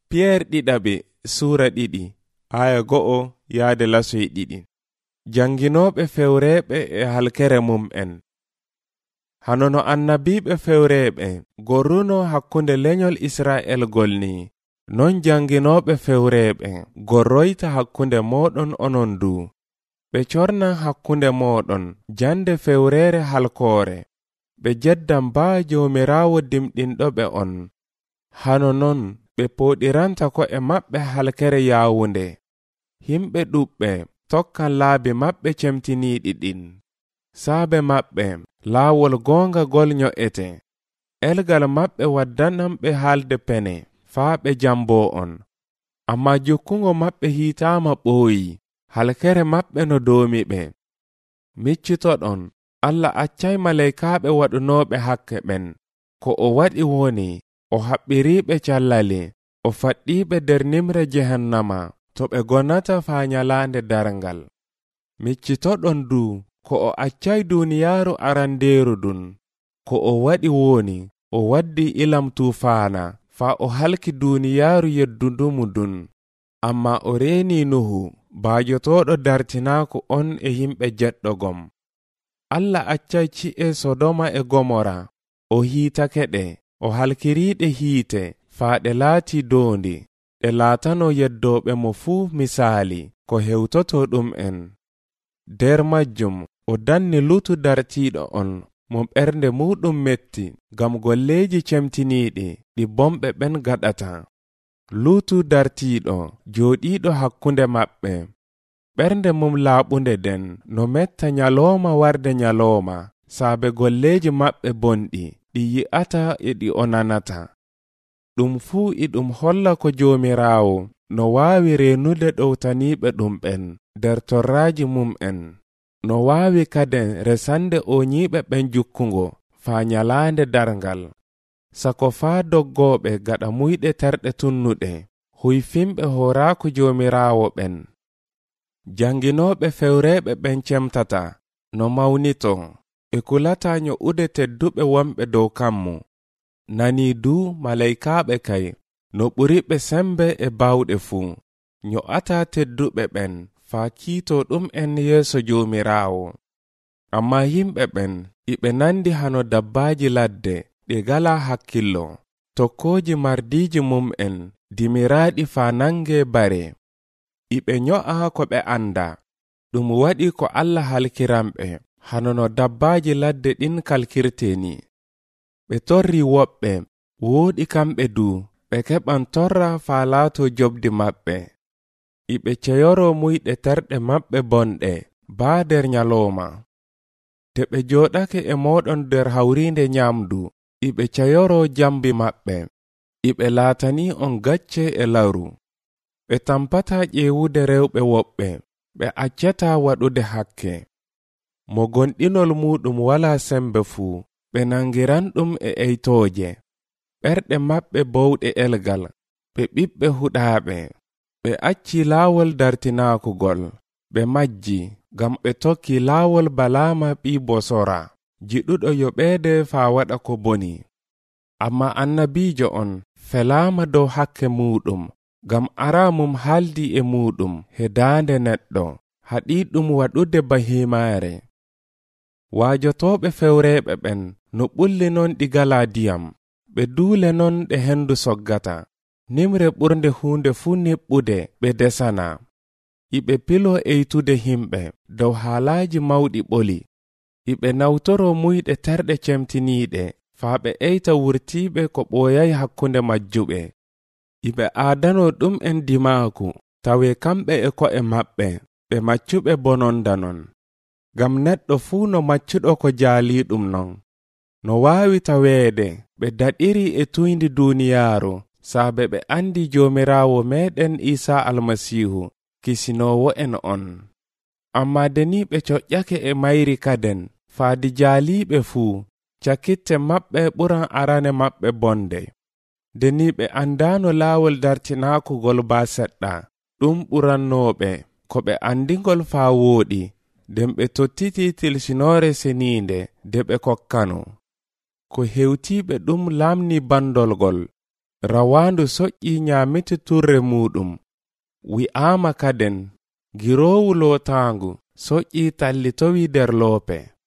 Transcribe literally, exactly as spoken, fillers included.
Piyeer ɗiɗaɓe suura ɗiɗi aya go'o yaade lasoy ɗiɗi. Janginooɓe fewreeɓe e halkere mum en. Hanono annabiiɓe fewreeɓe gorruno hakkunde lenyol Israa'el golni, non janginooɓe fewreeɓe gorroyta hakkunde mooɗon onon du. Ɓe cornan hakkunde mooɗon jande fewreere halkoore, ɓe jeddan baa Joomiraawo dimɗinɗoɓe on. Hano non ɓe pooɗiranta ko e maɓɓe halkere yaawunde. Himɓe ɗuɓɓe tokkan laabi maɓɓe cemtiniiɗi ɗin. Saabe maɓɓe laawol goonga gol nyo'ete. Elgal maɓɓe waddanan ɓe haalde pene faa ɓe jamboo on. Amma jukkungo maɓɓe hiitaama ɓooyi, halkere maɓɓe no doomi ɓe. Miccitoɗon, Allah accay malaykaaɓe waɗunooɓe hakke ɓen. Ko o waɗi woni, o haɓɓiriiɓe callale, o faɗɗiiɓe nder nimre jehannama, to ɓe gonata faa nyalaande darngal. Miccitoɗon du, ko o accay duuniyaaru arandeeru dun. Ko o waɗi woni, o waddi ilam tuufaana, faa o halki duuniyaaru yeddundumu dun. Amma o reeni Nuhu, baajotooɗo dartinaako on e yimɓe jeɗɗogom. Allah accay ci'e Sodoma e Gomora, o hiitake ɗe, o halkiriiɗe hiite, faa ɗe laati doondi, ɗe laatano yeddooɓe mo fuu misaali, ko hewtoto ɗum en. Der majjum, o danni Lutu dartiiɗo on, mo ɓernde muɗum metti, gam golleeji cemtiniiɗi ɗi bomɓe ɓen gaɗata. Lutu dartiiɗo jooɗiiɗo hakkunde maɓɓe. Ɓernde mum laaɓunde den no metta nyalooma warde nyalooma, saabe golleeji maɓɓe bonɗi, ɗi yi'ata e ɗi o nanata. Ɗum fuu e ɗum holla ko Joomiraawo no waawi reenude ɗowtaniiɓe ɗum ɓen nder torraaji mum en, no waawi kaden resande o nyiiɓe ɓen jukkungo faa nyalaande darngal, sako faa doggooɓe gaɗa muyɗe terɗe tunnuɗe, huyfimɓe horaaku Joomiraawo ɓen. Janginooɓe fewreeɓe ɓen cemtata, no mawnito, e kulata nyo'ude tedduɓe wonɓe dow kammu. Nanii du malaykaaɓe kay, no ɓuriɓe sembe e baawɗe fuu, nyo'ata tedduɓe ɓen faa kiito ɗum en yeeso Joomiraawo. Amma yimɓe ɓen iɓe nandi hano dabbaaji ladde ɗi gala hakkillo, tokkooji mardiiji mum en dimiraaɗi faa nange bare. Iɓe nyo'a ko ɓe anda, ɗum waɗi ko Allah halkiramɓe, hano no dabbaaji ladde ɗin kalkirteni. Ɓe torri woɓɓe, wooɗi kamɓe du, ɓe keɓan torra faa laato jobdi maɓɓe. Iɓe ceyoro muyɗe terɗe maɓɓe bonɗe, baa der nyalooma. Te ɓe jooɗake e mooɗon der hawriinde nyamdu, iɓe ceyoro jambi maɓɓe. Iɓe laatani on gacce e lawru. Ɓe tampata ƴeewude rewɓe woɓɓe, ɓe accata waɗude hakke. Mo gonɗinol muɗum wala sembe fuu, ɓe nangiran ɗum e eytooje. Ɓerɗe maɓɓe bowɗe elgal, ɓe ɓiɓɓe huɗaaɓe. Ɓe acci laawol dartinaakugol, ɓe majji, gam ɓe tokki laawol Balaama ɓii Bosora, jiɗuɗo yoɓeede faa waɗa ko boni. Amma annabiijo on felaama dow hakke muɗum, gam araa mum haaldi e muɗum he daande neɗɗo, haɗii ɗum waɗude bahimaare. Waajotooɓe fewreeɓe ɓen no ɓulli non ɗi galaa diyam, ɓe duule non ɗe hendu soggata, nimre ɓurnde huunde fuu niɓɓude ɓe desana. Iɓe pilo eytude himɓe dow haalaaji mawɗi ɓoli, iɓe nawtoro muyɗe terɗe cemtiniiɗe faa ɓe eyta wurtiiɓe ko ɓooyay hakkunde majjuɓe. Iɓe aadano ɗum en dimaaku, tawe kamɓe e ko'e maɓɓe, ɓe maccuɓe bononda non. Gam neɗɗo fuu no maccuɗo ko jaaliiɗum non. No waawi taweede ɓe daɗiri e tuyndi duuniyaaru, saabe ɓe andi Joomiraawo meɗen Iisaa Almasiihu, kisinoowo en on. Amma deni ɓe coƴƴake e mayri kaden, faadi jaaliiɓe fuu, cakkitte maɓɓe ɓuran arane maɓɓe bonde. Deni ɓe andaano laawol dartinaakugol baa seɗɗa, ɗum ɓurannooɓe, ko ɓe andingol faa wooɗi, nden ɓe tottiti tilsinoore seniinde de ɓe kokkano. Ko hewtiiɓe ɗum laamni bandolgol, rawandu soƴƴi nyamiti turre muɗum wi'ama kaden girowu lotangu soƴƴi tallitowi der loope.